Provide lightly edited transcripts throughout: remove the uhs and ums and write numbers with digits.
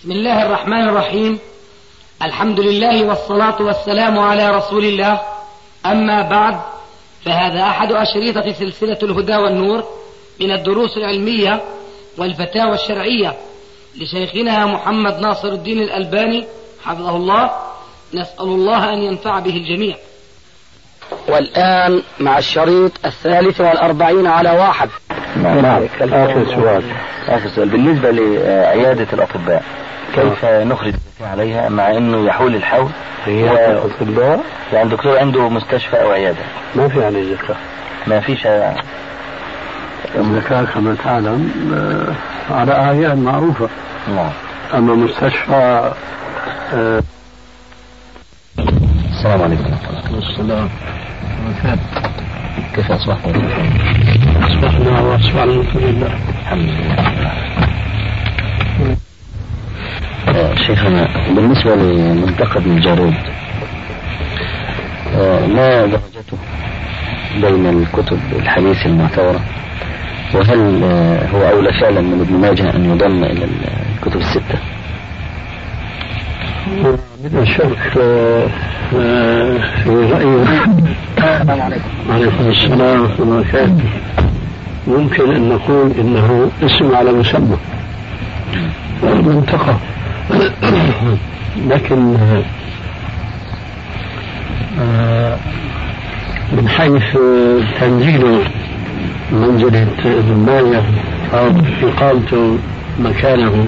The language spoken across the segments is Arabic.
بسم الله الرحمن الرحيم. الحمد لله والصلاة والسلام على رسول الله. أما بعد، فهذا أحد أشريطة سلسلة الهدى والنور من الدروس العلمية والفتاوى الشرعية لشيخنا محمد ناصر الدين الألباني حفظه الله. نسأل الله أن ينفع به الجميع. والآن مع الشريط 43 على 1. نعم. آخر سؤال بالنسبة لعيادة الأطباء، كيف نخرج عليها مع أنه يحول الحول؟ عيادة الأطباء يعني دكتور عنده مستشفى أو عيادة ما في عليه زكاة، ما فيش الزكاة كما تعلم على أعيان معروفة. نعم. أما مستشفى السلام عليكم. السلام. كيف أصبحتم؟ أصبحنا وأصبحنا الحمد لله. الحمد لله. شيخنا، بالنسبة لمنتقد الجارود، ما درجته بين الكتب الحديث المعتبرة؟ وهل هو أولى فعلا من ابن ماجه أن يضم إلى الكتب الستة؟ بدون شك في رأيي. عليكم السلام ورحمة الله وبركاته. ممكن أن نقول إنه اسم على مسمى منطقة، لكن من حيث تنزيل منزلة ابن ماجه أو إقامته مكانه،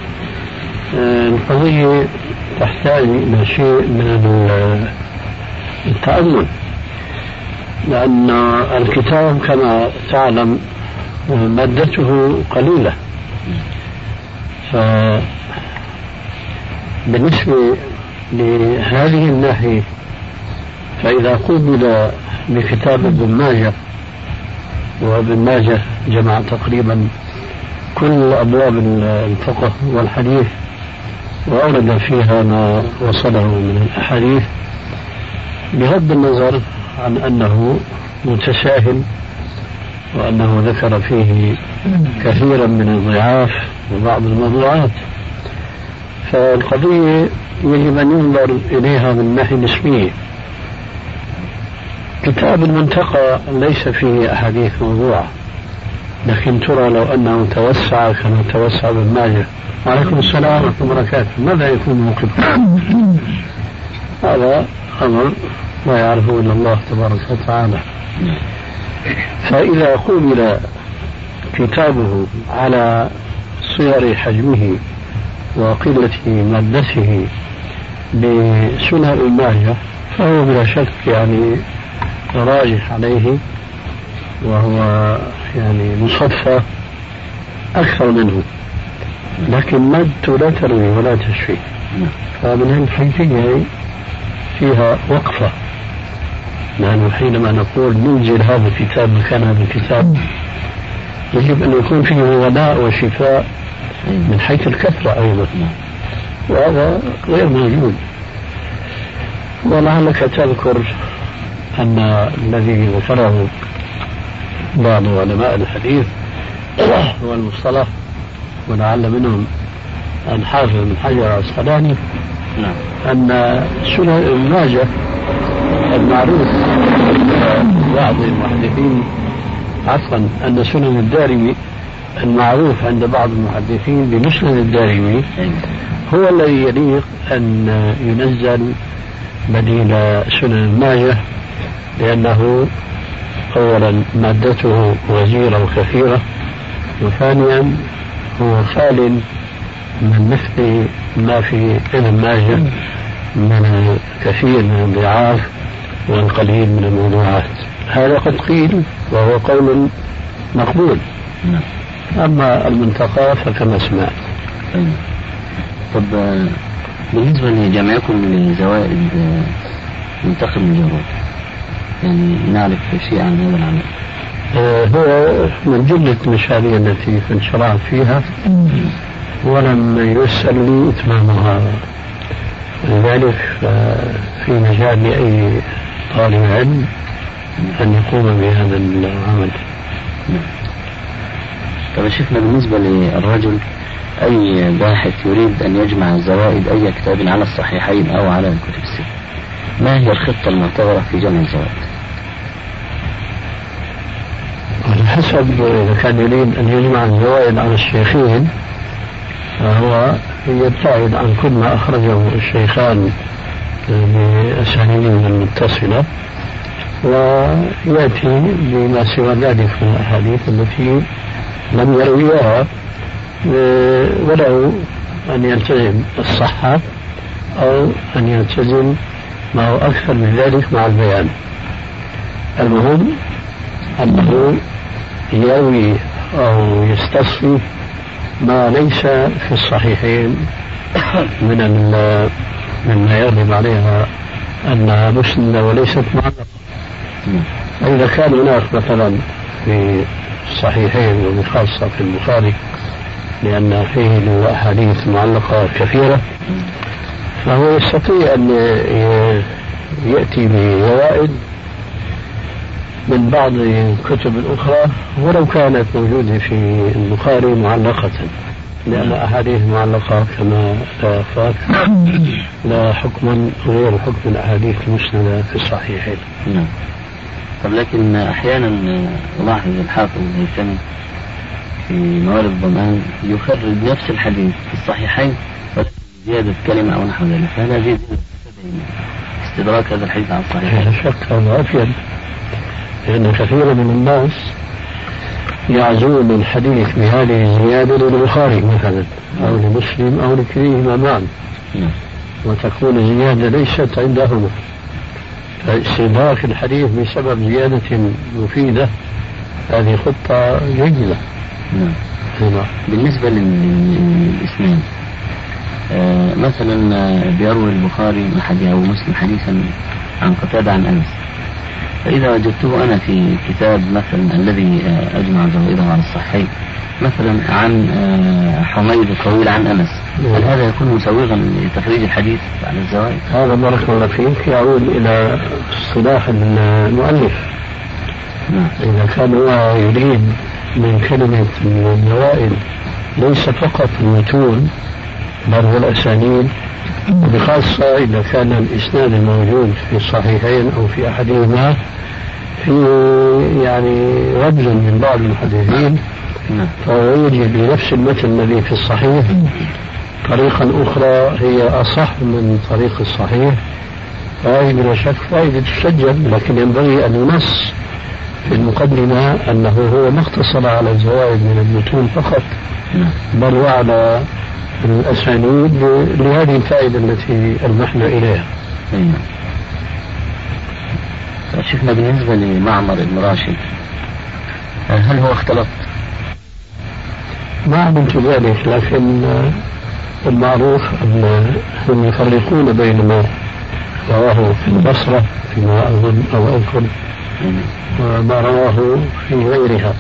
القضية تحتاج إلى شيء من التأمل، لأن الكتاب كما تعلم مادته قليلة. فبالنسبة لهذه الناحية، فإذا قوبل بكتاب ابن ماجه، وابن ماجه جمع تقريبا كل أبواب الفقه والحديث وأورد فيها ما وصله من الأحاديث، بغض النظر عن أنه متساهل وأنه ذكر فيه كثيرا من الضعاف وبعض الموضوعات، فالقضية يجب أن ينظر إليها من ناحية نسبية. كتاب المنتقى ليس فيه أحاديث موضوعة، لكن ترى لو أنه توسع كما توسع ابن ماجه. وعليكم السلام ورحمة الله وبركاته. ماذا يكون موقفه؟ هذا أمر لا يعرفه إلا الله تبارك وتعالى. فإذا قوبل كتابه على صغر حجمه وقلة مادته بسنن ابن ماجه، فهو بلا شك يعني راجح عليه، وهو يعني مصفى أكثر منه، لكن مادته لا تروي ولا تشفي. فمن هالحيثية فيها وقفة، لأنه حينما نقول ننزل هذا الكتاب مكان هذا الكتاب، يجب أن يكون فيه غناء وشفاء من حيث الكثرة أيضا، وهذا غير موجود. ولعلك تذكر أن الذي ذكره بعض علماء الحديث والمصطلح، ولعل منهم الحافظ بن حجر العسقلاني، أن سنن ابن ماجه المعروف بعض المحدثين، عفوا أن سنن الدارمي المعروف عند بعض المحدثين بمسند الدارمي هو الذي يليق أن ينزل بديل سنن ابن ماجه، لأنه أولا مادته وزيرة وكثيرة، وثانيا هو خال من مثل ما في ابن ماجه من كثير من الضعاف والقليل من الموضوعات. هذا قد قيل وهو قول مقبول. أما المنتقى فكما سمعت. طب بالنسبة لجمعكم لزوائد منتخب الجارود، يعني نعرف شيء عن هذا العمل؟ هو من جملة المشاريع التي كنت شرعت فيها، ولم يسأل لي إتمامها، لذلك في مجال لأي طالب علم أن يقوم بهذا العمل. طب شفنا بالنسبة للرجل أي باحث يريد أن يجمع زوائد أي كتاب على الصحيحين أو على الكتب الست، ما هي الخطة المعتبرة في جمع الزوائد؟ على حسب، إذا كان يريد أن يجمع الزوائد على الشيخين فهو يبتعد عن كل ما أخرجه الشيخان بأسانيدهم المتصلة، ويأتي بما سوى ذلك من الأحاديث التي لم يرويها، ولو أن يلتزم الصحة أو أن يلتزم ما هو أكثر من ذلك مع البيان. المهم أنه يروي أو يستصفي ما ليس في الصحيحين مما يغلب عليها أنها مسندة وليست معلقة. فإذا كان هناك مثلا في الصحيحين وبخاصة في البخاري لأن فيه له أحاديث معلقة كثيرة، فهو يستطيع أن يأتي بزوائد من بعض الكتب الأخرى ولو كانت موجودة في البخاري معلقة، لأن أحاديث معلقة كما لا يخفاك لا حكما غير حكم الأحاديث المسندة في الصحيحين. نعم. طب لكن أحيانا ألاحظ الحافظ الهيثمي في موارد الضمان يخرج نفس الحديث في الصحيحين زيادة كلمة أو نحو ذلك، فهذا زيادة استدراك هذا الحديث على الصحيحين. لا شك هذا أفيد، لأن كثير من الناس يعزون الحديث بهذه الزيادة للبخاري مثلا أو لمسلم أو لكليهما معا، وتكون الزيادة ليست عندهما، فاستدراك الحديث بسبب زيادة مفيدة هذه خطة جيدة. بالنسبة للإسناد مثلا بيروي البخاري أو مسلم حديثا عن قتادة عن أنس، فإذا وجدته أنا في كتاب مثلا الذي أجمع زوائده على الصحيح مثلا عن حميد الطويل عن أنس، هل هذا يكون مسوغا لتخريج الحديث على الزوائد؟ هذا بارك الله فيك يعود إلى اصطلاح المؤلف. إذا كان هو يريد من كلمة الزوائد ليس فقط المتون بل والأسانيد، وبخاصة إذا كان الإسناد الموجود في الصحيحين أو في أحدهما في يعني رجل من بعض المحدثين، فهو يجد بنفس المتن الذي في الصحيح طريقا أخرى هي أصح من طريق الصحيح، فهذه بلا شك فائدة تسجل، لكن ينبغي أن ينص في المقدمة أنه هو ما اقتصر على الزوائد من المتون فقط بل وعلى الأسانيد لهذه الفائدة التي ألمحنا إليها. شفنا بالنسبة لمعمر بن راشد هل هو اختلط؟ ما علمت ذلك، لكن المعروف أنهم يفرقون بين ما رواه في البصرة فيما أظن أو أذكر وما رواه في غيرها،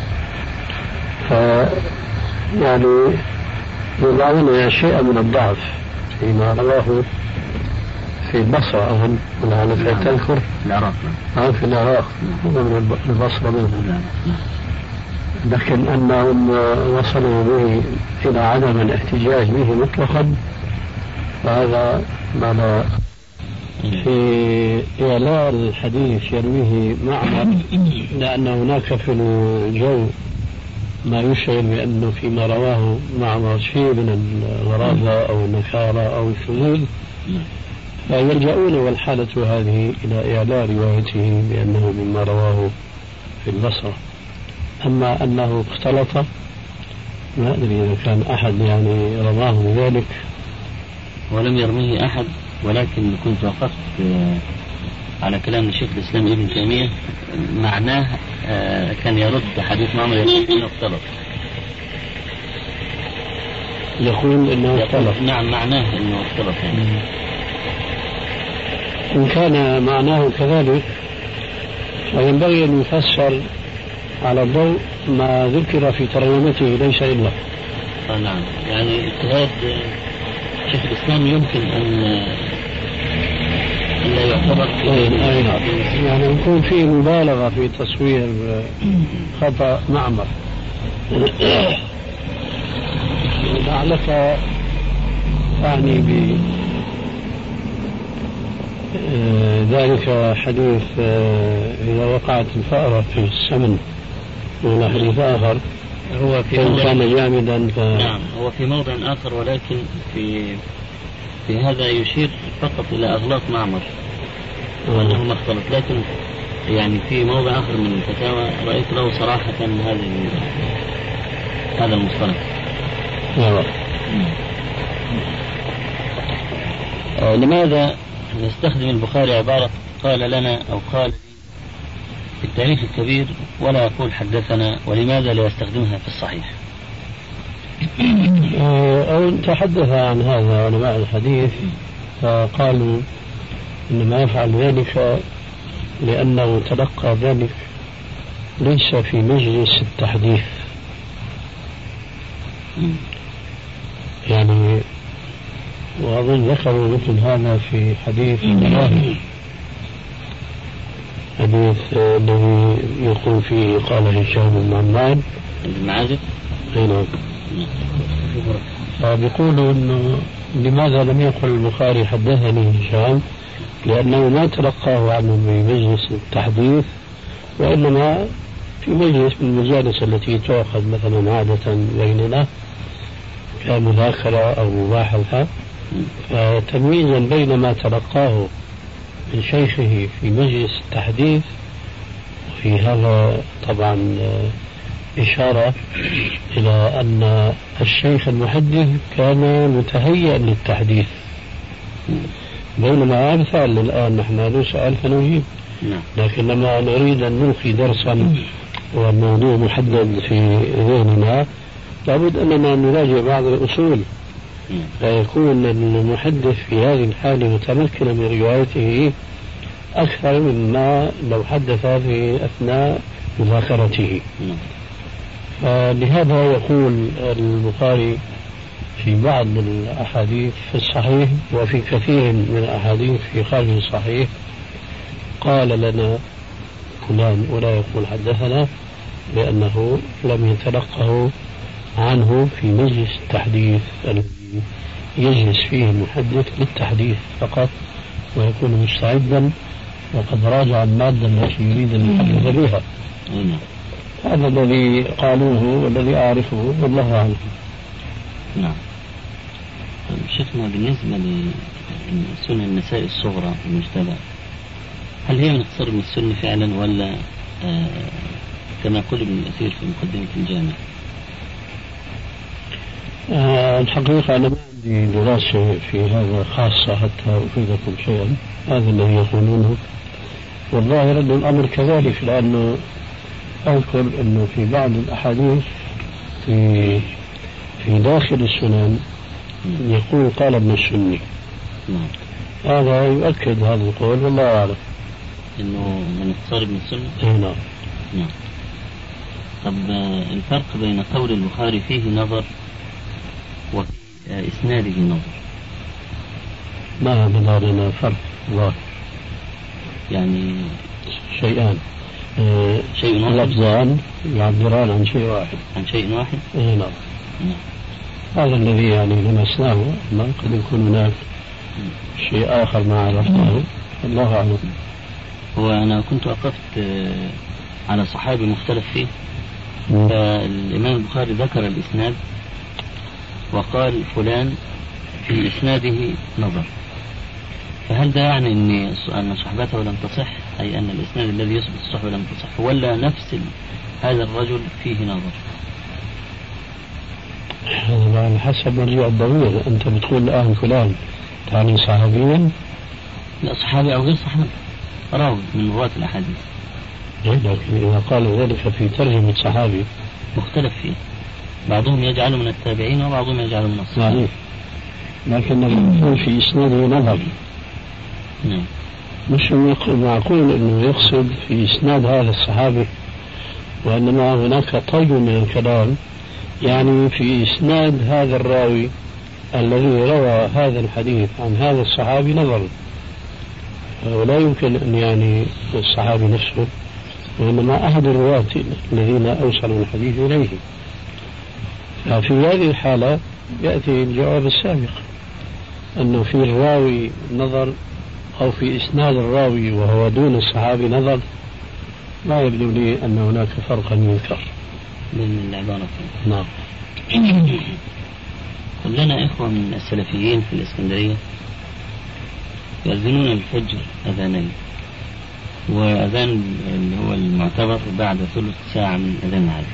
يعني يضعون شيئا من الضعف فيما رواه في البصرة أظن ولا تذكر العراق في العراق من البصرة منهم، لكن أنهم وصلوا به إلى عدم الاحتجاج به مطلقا فهذا ما لا. في إعلان الحديث يرويه معمر لأن هناك في الجو ما يشعر بأنه فيما رواه معمر شيء من الغرابة أو النكارة أو الشذوذ، فيلجؤون والحالة هذه إلى إعلان روايته بأنه مما رواه في البصرة. أما أنه اختلط ما أدري إذا كان أحد يعني رماه بذلك، ولم يرميه أحد، ولكن كنت وقفت على كلام الشيخ الإسلام ابن تيمية معناه كان يرد حديث معمر يقول إنه اختلط، يقول إنه اختلط. نعم معناه إنه اختلط إن كان معناه كذلك فينبغي أن يفسر على الضوء ما ذكر في ترجمته ليس إلا. نعم، يعني اجتهاد شيخ الإسلام يمكن أن لا يعتبر يعني يكون فيه مبالغة في تصوير خطأ معمر. لعلك تعني ذلك حديث إذا وقعت الفأرة في السمن، ولا حديث آخر هو في كان جامدا نعم، هو في موضع آخر، ولكن في هذا يشير فقط إلى أغلاط معمر وأنه ما اختلط، لكن يعني في موضع آخر من الفتاوى رأيت له صراحة هذا المصطلح. لماذا نستخدم البخاري عبارة قال لنا أو قال في التاريخ الكبير ولا يقول حدثنا، ولماذا لا يستخدمها في الصحيح؟ أو تحدث عن هذا علماء الحديث فقالوا إنما يفعل ذلك لأنه تلقى ذلك ليس في مجلس التحديث، يعني وأظن ذكروا مثل هذا في حديث الذي يقول فيه قال هشام بن عمار المعازف. نعم. فبيقولوا إنه لماذا لم يقل البخاري حدثني هشام، لأنه ما تلقاه عنه في مجلس التحديث، وإنما في مجلس من المجالس التي تؤخذ مثلا عادة بيننا كمذاكرة أو مباحثة، فتمييزا بين ما تلقاه من شيخه في مجلس التحديث، في هذا طبعا إشارة إلى أن الشيخ المحدث كان متهيئا للتحديث، بينما أمثال الآن نحن نسأل فنجيب، لكن لما نريد أن نلقي درسا والموضوع محدد في ذهننا لابد أننا نراجع بعض الأصول، لا يكون المحدث في هذه الحالة متمكنا من روايته أكثر مما لو حدث في أثناء مذاكرته. فلهذا يقول البخاري في بعض الأحاديث في الصحيح وفي كثير من الأحاديث في خارج الصحيح قال لنا فلان، ولا يقول حدثنا، لأنه لم يتلقه عنه في مجلس التحديث الذي يجلس فيه المحدث للتحديث فقط، ويكون مستعدا وقد راجع المادة التي يريد أن يحدث بها. هذا الذي قالوه والذي أعرفه والله أعلم. نعم. شيخنا بالنسبة لسنن النساء الصغرى المجتبى، هل هي من اختصار من السنة فعلا، ولا كما قال ابن الأثير في مقدمة الجامع؟ الحقيقة أنا ما عندي دراسة في هذا خاصة حتى أفيدكم شيئا، هذا الذي يقولونه والله رد الأمر كذلك، لأنه أذكر أنه في بعض الأحاديث في داخل السنن يقول قال ابن السني، هذا يؤكد هذا القول والله أعلم إنه من اختصار ابن السنة. نعم. طب الفرق بين قول البخاري فيه نظر وفي إسناده نظر، ما بدارنا فرق ظاهر، يعني شيئان، شيء لفظان يعبران عن شيء واحد. عن شيء واحد؟ نعم. هذا الذي يعني لمسناه، ما قد يكون هناك شيء آخر ما عرفناه، الله أعلم. هو أنا كنت وقفت على صحابي مختلف فيه، فالإمام البخاري ذكر الإسناد وقال فلان في إسناده نظر، فهل ده يعني أن صحبته لم تصح، أي أن الإسناد الذي يثبت الصحبة لم تصح، ولا نفس هذا الرجل فيه نظر؟ هذا على حسب مرجع الضمير. أنت بتقول الآن فلان تعني صحابيا؟ لا، صحابي أو غير صحابي، راوي من رواة الأحاديث. لكن إذا قال ذلك في ترجمة صحابي مختلف فيه، بعضهم يجعله من التابعين وبعضهم يجعله من الصحابة. لكن يقول في إسناده نظر. نعم. مش معقول أنه يقصد في إسناد هذا الصحابي، وإنما هناك طي من الكلام، يعني في إسناد هذا الراوي الذي روى هذا الحديث عن هذا الصحابي نظر، ولا يمكن أن يعني الصحابي نفسه، وإنما أحد الرواة الذين أوصلوا الحديث إليه. ففي هذه الحالة يأتي الجواب السابق أنه في الراوي نظر أو في إسناد الراوي وهو دون الصحابي نظر، لا يبدو لي أن هناك فرقا يذكر من العبارة. نعم. لنا إخوة من السلفيين في الإسكندرية يأذنون الفجر أذانين، وأذان اللي هو المعتبر بعد ثلث ساعة من أذان العادي،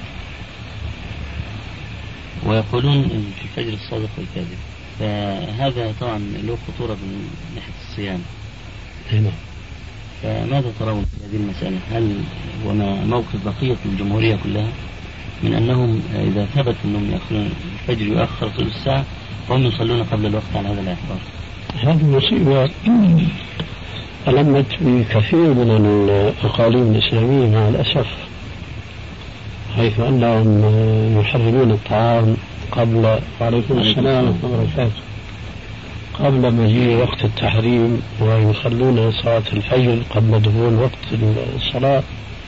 ويقولون في الفجر الصادق والكاذب، فهذا طبعا له خطورة من ناحية الصيام. هنا فماذا ترون في هذه المسألة؟ هل وما موقف بقية الجمهورية كلها من أنهم إذا ثبت أنهم يأخرون الفجر يؤخر ثلث ساعة وهم يصلون قبل الوقت على هذا الاعتبار؟ هذه مصيبة ألمت بكثير من الأقاليم الإسلامية مع الأسف، حيث أنهم يحرمون الطعام قبل، وعليكم السلام ورحمة الله وبركاته، قبل مجيء وقت التحريم، ويصلون صلاة الفجر قبل دخول وقت الصلاة.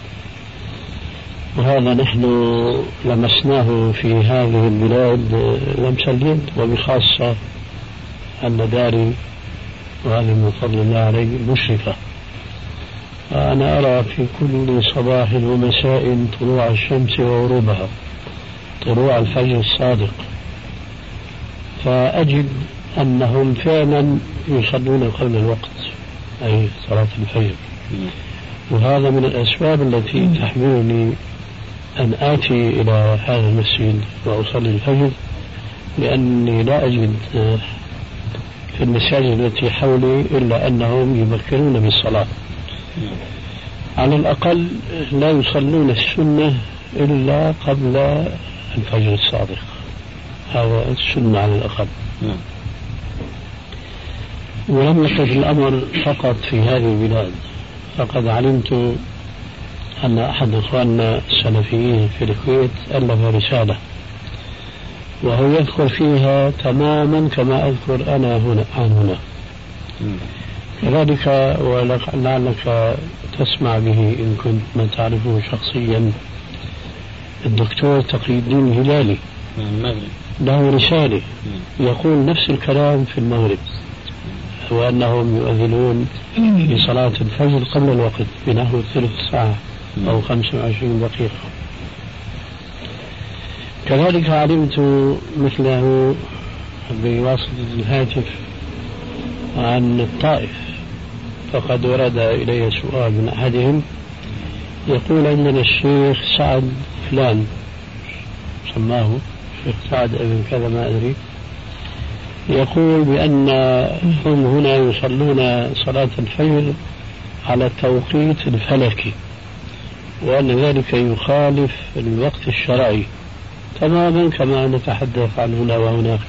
وهذا نحن لمسناه في هذه البلاد لمس اليد، وبخاصة أن داري وهذه من فضل الله عليه مشرفة. أنا أرى في كل صباح ومساء طلوع الشمس وغروبها، طلوع الفجر الصادق، فأجد أنهم فعلا يصلون قبل الوقت، أي صلاة الفجر. وهذا من الأسباب التي تحملني أن آتي إلى هذا المسجد وأصلي الفجر، لأني لا أجد في المساجد التي حولي إلا أنهم يبكرون بالصلاة، على الأقل لا يصلون السنة إلا قبل الفجر الصادق، هذا السنة على الأقل. ولم يقف الأمر فقط في هذه البلاد، فقد علمت أن أحد إخواننا السلفيين في الكويت ألف رسالة وهو يذكر فيها تماما كما أذكر أنا هنا. كذلك ولعلك تسمع به إن كنت ما تعرفه شخصيا، الدكتور تقي الدين الهلالي له رسالة يقول نفس الكلام في المغرب، وأنهم يؤذنون لصلاة الفجر قبل الوقت بنحو ثلث ساعة أو 25 دقيقة. كذلك علمت مثله بواسطة الهاتف عن الطائف، فقد ورد إلي سؤال من أحدهم يقول عندنا الشيخ سعد فلان، سماه الشيخ سعد ابن كذا ما أدري، يقول بأن هم هنا يصلون صلاة الفجر على التوقيت الفلكي، وأن ذلك يخالف الوقت الشرعي تماما كما نتحدث عن هنا وهناك.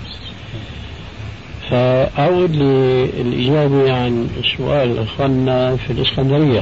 فأعود للإجابة عن سؤال أخواننا في الإسكندرية،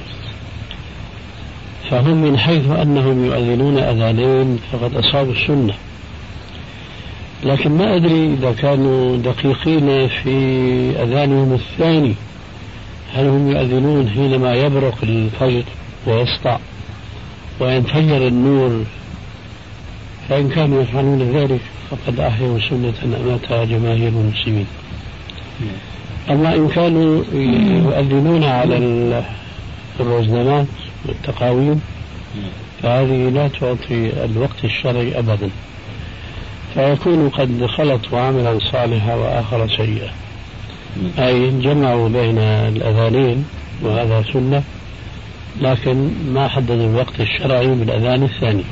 فهم من حيث أنهم يؤذنون أذانين فقد أصابوا السنة، لكن ما أدري إذا كانوا دقيقين في أذانهم الثاني، هل هم يؤذنون حينما يبرق الفجر ويسطع وينفجر النور؟ فإن كانوا يفعلون ذلك فقد أحيوا سنة أماتها جماهير المسلمين. أما إن كانوا يؤذنون على الرزنامات والتقاويم فهذه لا تعطي الوقت الشرعي أبدا، فيكون قد خلط عملا صالحا وآخر سيئا، أي جمعوا بين الأذانين وهذا سنة، لكن ما حددوا الوقت الشرعي بالأذان الثاني.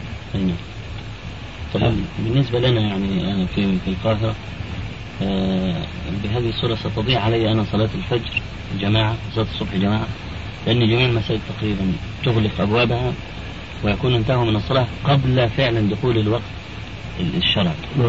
طبعا بالنسبة لنا يعني أنا في القاهرة بهذه الصورة ستضيع علي أنا صلاة الفجر جماعة، صلاة الصبح جماعة، لأن جميع المساجد تقريبا تغلق أبوابها ويكون انتهوا من الصلاة قبل فعلا دخول الوقت الشرعي.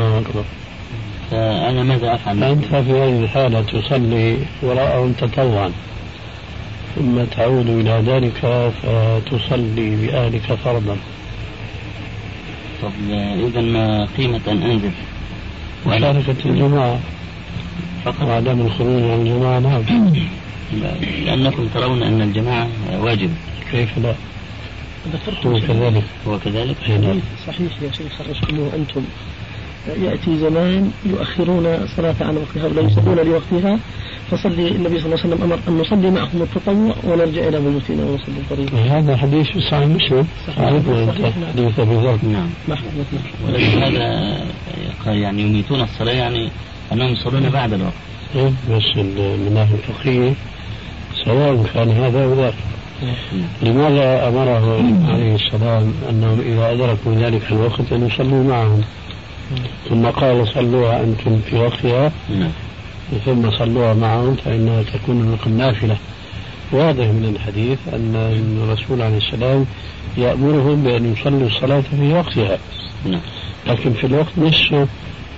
فأنا ماذا أفعل؟ أنت في هذه الحالة تصلي وراءهم تطوعا، ثم تعود إلى ذلك فتصلي بأهلك فرضا. طب إذا ما قيمة أن أنزل مشاركة الجماعة فقط وعدم الخروج عن الجماعة؟ نعم، لأنكم ترون أن الجماعة واجب. كيف لا؟ هو كذلك. هو كذلك. نعم. صحيح يا شيخ، خرجتموه أنتم يأتي زمان يؤخرون الصلاة عن وقتها ولا يصلون لوقتها، فصلي النبي صلى الله عليه وسلم أمر أن نصلي معهم التطوع ونرجع إلى بيوتنا ونصلي الفريضة. هذا حديث صحيح مسلم. حديث أبي ذر. نعم. ولكن هذا يعني يميتون الصلاة، يعني أنهم يصلون بعد الوقت. بس من ناحية الفقهية سواء كان هذا أو ذاك. لماذا أمره عليه السلام أنهم إذا أدركوا ذلك الوقت أن يصلوا معهم، ثم قال صلوها أنتم في وقتها ثم صلوها معهم فإنها تكون لكم نافلة. واضح من الحديث أن الرسول عليه السلام يأمرهم بأن يصلوا الصلاة في وقتها، لكن في الوقت نفسه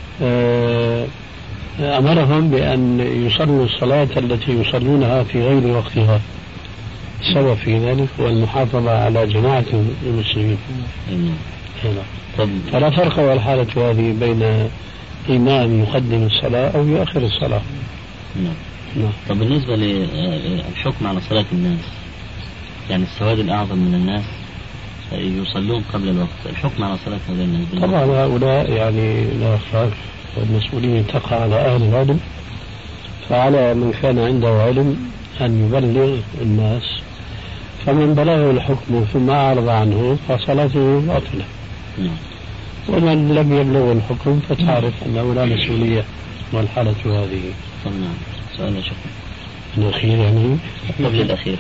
أمرهم بأن يصلوا الصلاة التي يصلونها في غير وقتها. السبب في ذلك هو المحافظة على جماعة المسلمين. فلا فرق والحالة هذه بين إمام يقدم الصلاة أو يؤخر الصلاة. طب بالنسبة للحكم على صلاة الناس، يعني السواد الأعظم من الناس يصلون قبل الوقت، الحكم على صلاة هؤلاء الناس طبعا هؤلاء يعني لا خلاف، والمسؤولية تقع على أهل العلم، فعلى من كان عنده علم أن يبلغ الناس، فمن بلغه الحكم ثم أعرض عنه فصلاته باطلة. ومن لم يبلغ الحكم فتعرف أنه لا مسؤولية، والحالة هذه. سؤال يا شيخ الأخير يعني قبل الأخير.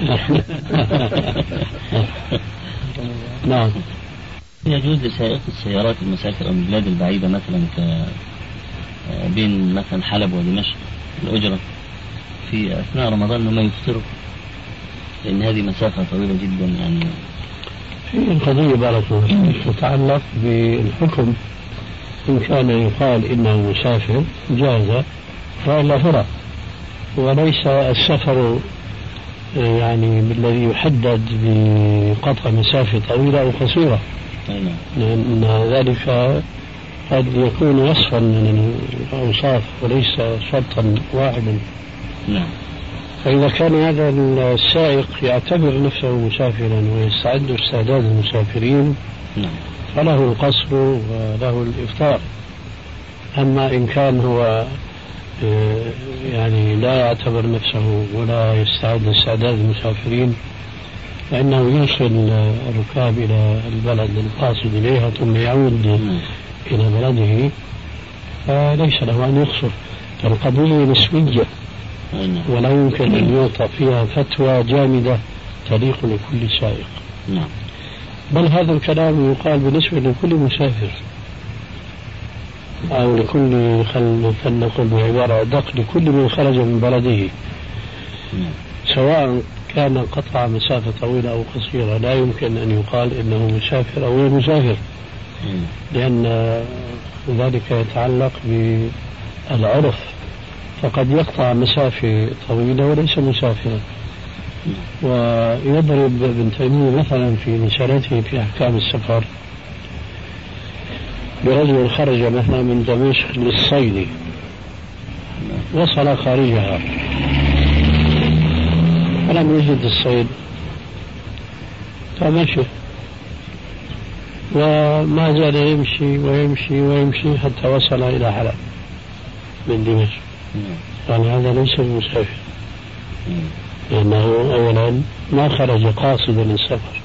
نعم. يجوز لسائق السيارات المسافر أو البلاد البعيدة مثلا بين مثلا حلب ودمشق الأجرة في أثناء رمضان أنهم يفطروا، لأن هذه مسافة طويلة جدا يعني. في القضية بارك الله فيك تتعلق بالحكم، إن كان يقال إنه مسافر جاز فلا فرق، وليس السفر يعني بالذي يحدد بقطع مسافة طويلة أو قصيرة، لأن ذلك قد يكون وصفا من الأوصاف وليس شرطا واحدا. فإذا كان هذا السائق يعتبر نفسه مسافرا ويستعد استعداد المسافرين فله القصر وله الإفطار. أما إن كان هو يعني لا يعتبر نفسه ولا يستعد استعداد المسافرين فإنه يوصل الركاب إلى البلد القاصد إليها ثم يعود إلى بلده، فليس له أن يقصر. فالقضية نسبية ولا يمكن أن يعطى فيها فتوى جامدة تليق لكل سائق. بل هذا الكلام يقال بالنسبة لكل مسافر أو لكل فلنقل بعبارة أدق لكل من خرج من بلده، سواء كان قطع مسافة طويلة أو قصيرة، لا يمكن أن يقال إنه مسافر أو غير مسافر، لأن ذلك يتعلق بالعرف، فقد يقطع مسافة طويلة وليس مسافرا. ويضرب ابن تيمية مثلا في رسالته في أحكام السفر برجل خرج مثلا من دمشق للصيد وصل خارجها فلم يجد الصيد فمشي وما زال يمشي ويمشي ويمشي حتى وصل إلى حلب من دمشق. قال هذا ليس مسافر، لأنه أولا ما خرج قاصدا للسفر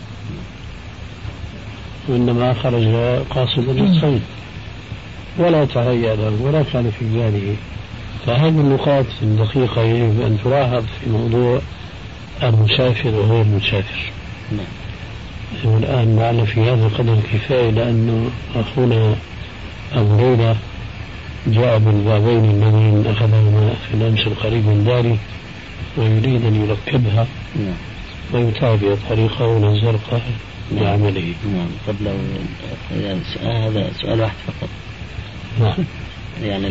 وإنما خرج قاصدا للصيد ولا تهيأ له ولا كان في باله. فهذه النقاط الدقيقة يجب أن تلاحظ في موضوع المسافر وغير المسافر. والآن معنا في هذا القدر كفاية، لأنه أخونا أبو ليلى جاء بالبابين الذين أخذهما في الأمس القريب من داري ويريد أن يركبها ويتابع طريقه الزرقاء بعمله. قبل هذا سؤال واحد فقط. يعني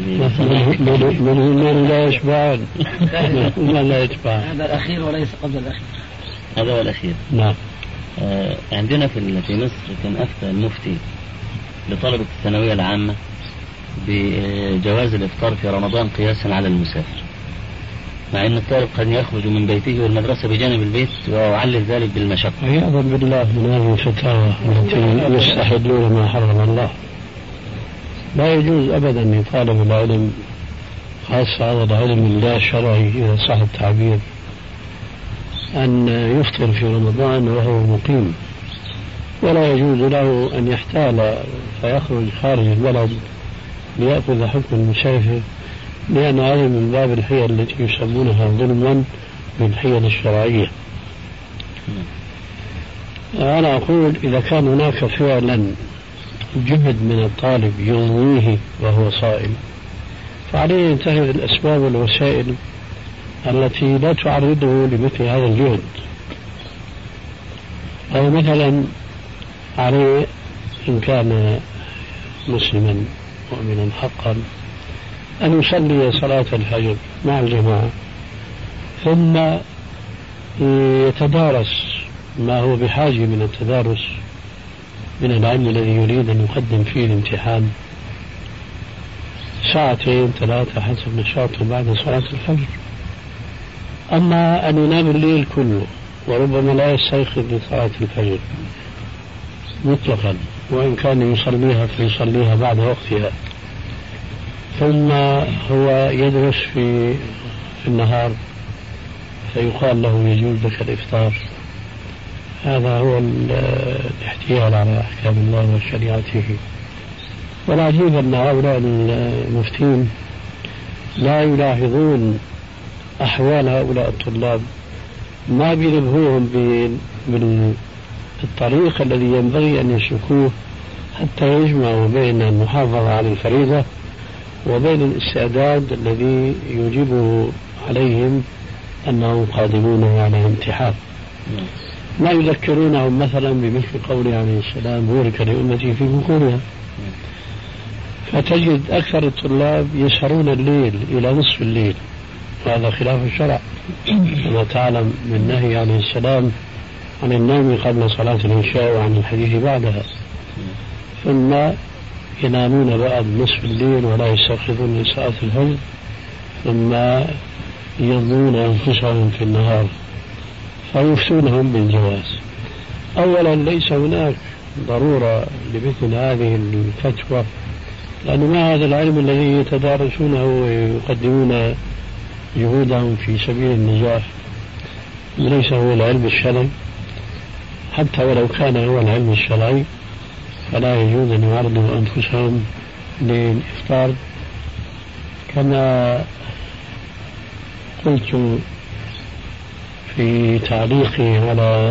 من لا يشبعان لا يشبعان. هذا الأخير وليس قبل الأخير. هذا هو الأخير. نعم. عندنا في مصر كان أفتى المفتي لطلبة الثانوية العامة بجواز الإفطار في رمضان قياسا على المسافر، مع أن الطالب قد يخرج من بيته والمدرسة بجانب البيت ويعلل ذلك بالمشقة. عياذا بالله من هذه الفتاوى التي يستحلون ما حرم الله. لا يجوز أبدا لطالب العلم، خاصة هذا العلم اللا شرعي إذا صح التعبير، أن يفطر في رمضان وهو مقيم، ولا يجوز له أن يحتال فيخرج خارج البلد ليأخذ حكم المسافر، لأن هذه من باب الحيل التي يسمونها ظلما بالحيل الشرعية. أنا أقول إذا كان هناك فعلا جهد من الطالب يضويه وهو صائم، فعليه ينتهز الأسباب والوسائل التي لا تعرضه لمثل هذا الجهد. أو مثلا عليه إن كان مسلما مؤمنا حقا أن يصلي صلاة الفجر مع الجماعة، ثم يتدارس ما هو بحاجة من التدارس من العلم الذي يريد أن يقدم فيه الامتحان، 2 3 ساعات حسب نشاطه بعد صلاة الفجر. أما أن ينام الليل كله وربما لا يستيقظ لصلاة الفجر مطلقا، وإن كان يصليها فيصليها بعد وقتها، ثم هو يدرس في النهار فيقال له يجوز لك الإفطار، هذا هو الاحتيال على أحكام الله وشريعته. والعجيب أن هؤلاء المفتين لا يلاحظون أحوال هؤلاء الطلاب، ما بينبهوهم بالطريق الذي ينبغي أن يسلكوه حتى يجمعوا بين المحافظة على الفريضة وبين الاستعداد الذي يجب عليهم أنهم قادمون على امتحان. ما يذكرونهم مثلا بمثل قوله عليه السلام بورك لأمتي في بكورها. فتجد أكثر الطلاب يسهرون الليل إلى نصف الليل، وهذا خلاف الشرع، كما تعلم من نهي عليه السلام عن النوم قبل صلاة العشاء وعن الحديث بعدها. ثم ينامون بعد نصف الليل ولا يستيقظون لصلاة الفجر، ثم يظنون أنفسهم في النهار فيفتونهم بالجواز. أولا ليس هناك ضرورة لمثل هذه الفتوى، لأن ما هذا العلم الذي يتدارسونه ويقدمون جهودهم في سبيل النجاح ليس هو العلم الشرعي. حتى ولو كان هو العلم الشرعي فلا يجوز أن يعرضوا أنفسهم للإفطار. كما قلت في تعليقي على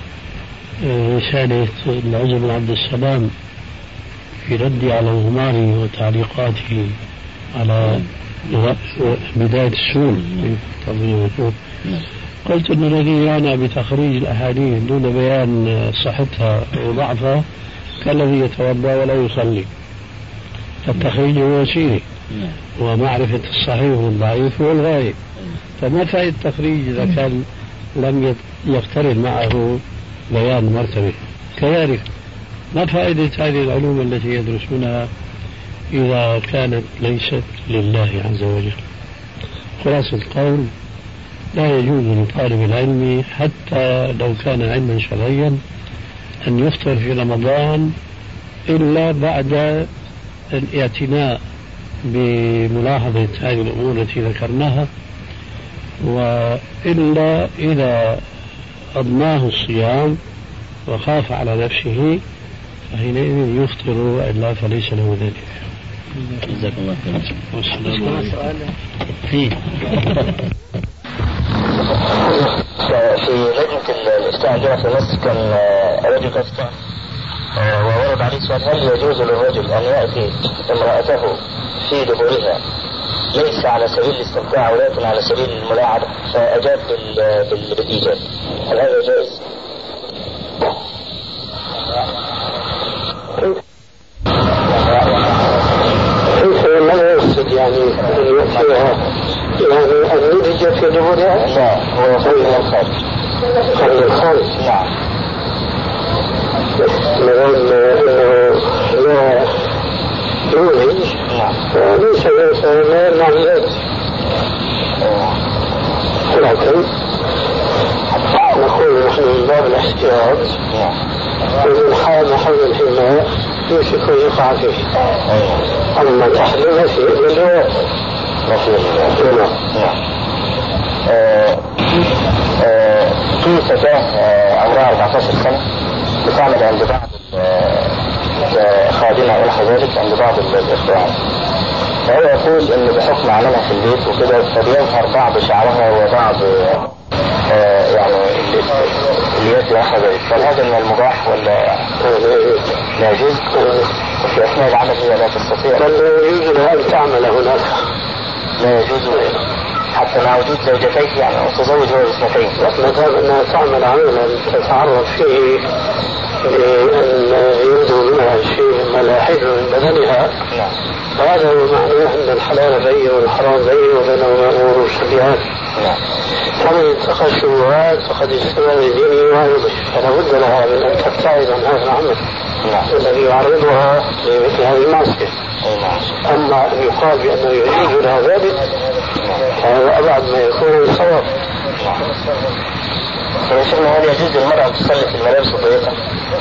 رسالة العز بن عبد السلام في ردي على الغماري وتعليقاته على بداية السور في تنظيم الوقود، قلت أن الذي يعنى بتخريج الأحاديث دون بيان صحتها وضعفها كالذي يتوضأ ولا يصلي، فالتخريج هو وسيلة ومعرفة الصحيح والضعيف هو الغاية. فما فائدة التخريج إذا كان لم يقترن معه بيان مرتبه؟ كذلك ما فائدة هذه العلوم التي يدرسونها إذا كانت ليست لله عز وجل؟ خلاصة القول لا يجوز لطالب العلم حتى لو كان علما شرعيا أن يفطر في رمضان إلا بعد الاعتناء بملاحظة هذه الأمور التي ذكرناها، وإلا إذا أضناه الصيام وخاف على نفسه فحينئذ يفطر، وإلا فليس له ذلك. جزاك الله خير. في لجنة الإفتاء عندنا في مصر كان رجل أفتى وورد عليه سؤال: هل يجوز للرجل أن يأتي امرأته في دبرها ليس على سبيل الاستمتاع ولكن على سبيل الملاعبة؟ فأجاب بالإيجاب. هل هذا جائز؟ كيف لا يقصد يعني أن يؤتيها يعني أن يلج في دبرها؟ لا، هو يقول من الخارج. من الخارج؟ نعم. لأن أنه لا يولج ليس لا يمنع ذلك، ولكن نقول نحن من باب الاحتياط ومن حال حول الحماية يوشك يقع فيه. أما تحريم فيه اللي ما فيه. نعم. في فتاة عمرها 14 سنة بتعمل عند بعض خادمة أو نحو ذلك عند بعض الإخوان، فهو يقول إن بحكم عملها في البيت وكده فبيظهر بعض شعرها وبعض يعني اليات نحو ذلك، فهذا من المباح ولا لا يجوز؟ وفي أثناء العمل هي لا تستطيع؟ بل يجوز لها أن تعمل هناك. لا يجوز حتى مع وجود زوجتين يعني وتزوج هو اثنتين. ما دام أنها تعمل عملا تتعرض فيه لأن يبدو منها شيء ملاحظ من بدنها، فهذا هو معناه أن الحلال بين والحرام بين وبينهما أمور مشتبهات. فمن اتقى الشبهات فقد استمع لدينه وعرضه، فلا بد لها من أن تبتعد عن هذا العمل الذي يعرضها لمثل هذه المعصية. أما أن يقال بأنه يجوز لها ذلك فهذا أبعد ما يكون من الصواب. فشفنا هل يجوز للمرأة أن تصلي في الملابس الضيقة؟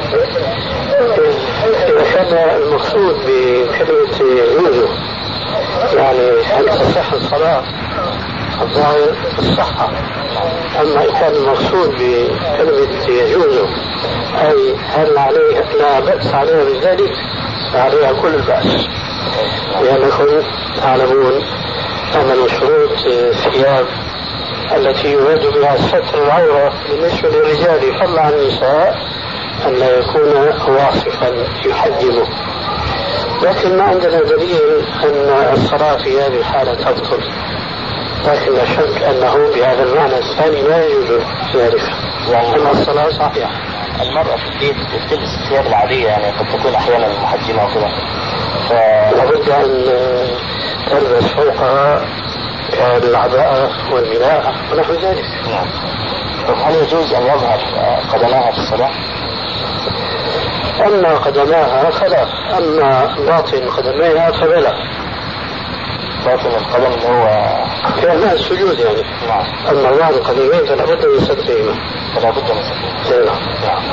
إذا كان المقصود بكلمة يجوز يعني هل تصح الصلاة الظاهر الصحة، أما إذا كان المقصود بكلمة يجوز أي هل عليه لا بأس عليها بذلك فعليها كل البأس، لأنكم تعلمون أن من شروط الثياب التي يراد بها ستر العورة بالنسبة للرجال فضلا عن النساء أن لا يكون واصفا يحجبه، لكن ما عندنا دليل أن الصلاة في هذه الحالة تبطل، لكن لا شك أنه بهذا المعنى الثاني لا يوجد ذلك، أن الصلاة صحيحة. المرأة في البيت تلبس الثياب العادية يعني قد تكون أحيانا محجمة وكذا، فلابد أن تلبس فوقها العباءة والملاءة ونحو ذلك. نعم. هل يجوز أن يظهر قدماها في الصلاة؟ أما قدماها فلا، أما باطن قدميها فبلا. باطن القدم هو في أثناء السجود يعني. نعم. أما بعض القدمين فلا بد من سترهما. فلا بد من سترهما. نعم.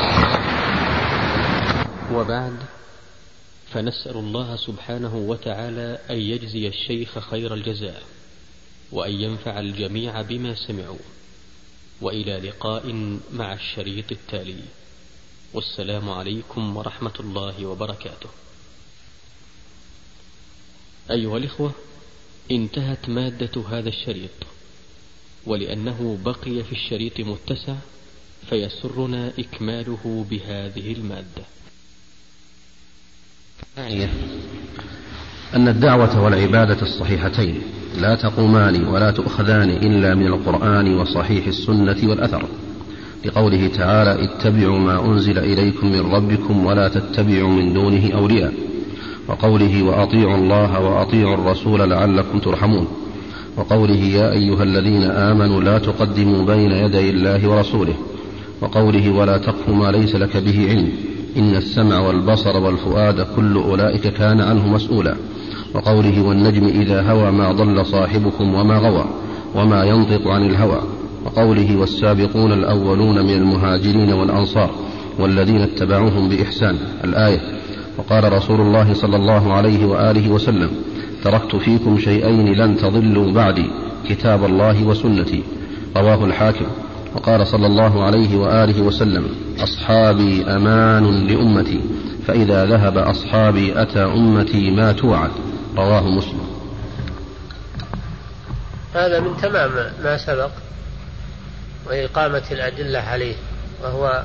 وبعد، فنسأل الله سبحانه وتعالى أن يجزي الشيخ خير الجزاء وأن ينفع الجميع بما سمعوا، وإلى لقاء مع الشريط التالي، والسلام عليكم ورحمة الله وبركاته. أيها الإخوة، انتهت مادة هذا الشريط، ولأنه بقي في الشريط متسع فيسرنا إكماله بهذه المادة. أن الدعوة والعبادة الصحيحتين لا تقومان ولا تؤخذان إلا من القرآن وصحيح السنة والأثر، لقوله تعالى: اتبعوا ما أنزل إليكم من ربكم ولا تتبعوا من دونه أولياء، وقوله: وأطيعوا الله وأطيعوا الرسول لعلكم ترحمون، وقوله: يا أيها الذين آمنوا لا تقدموا بين يدي الله ورسوله، وقوله: ولا تقف ما ليس لك به علم إن السمع والبصر والفؤاد كل أولئك كان عنه مسؤولا، وقوله: والنجم إذا هوى ما ضل صاحبكم وما غوى وما ينطق عن الهوى، وقوله: والسابقون الأولون من المهاجرين والأنصار والذين اتبعوهم بإحسان، الآية. وقال رسول الله صلى الله عليه وآله وسلم: تركت فيكم شيئين لن تضلوا بعدي، كتاب الله وسنتي، رواه الحاكم. وقال صلى الله عليه وآله وسلم: أصحابي أمان لأمتي، فإذا ذهب أصحابي أتى أمتي ما توعد، رواه مسلم. هذا من تمام ما سبق وإقامة الأدلة عليه، وهو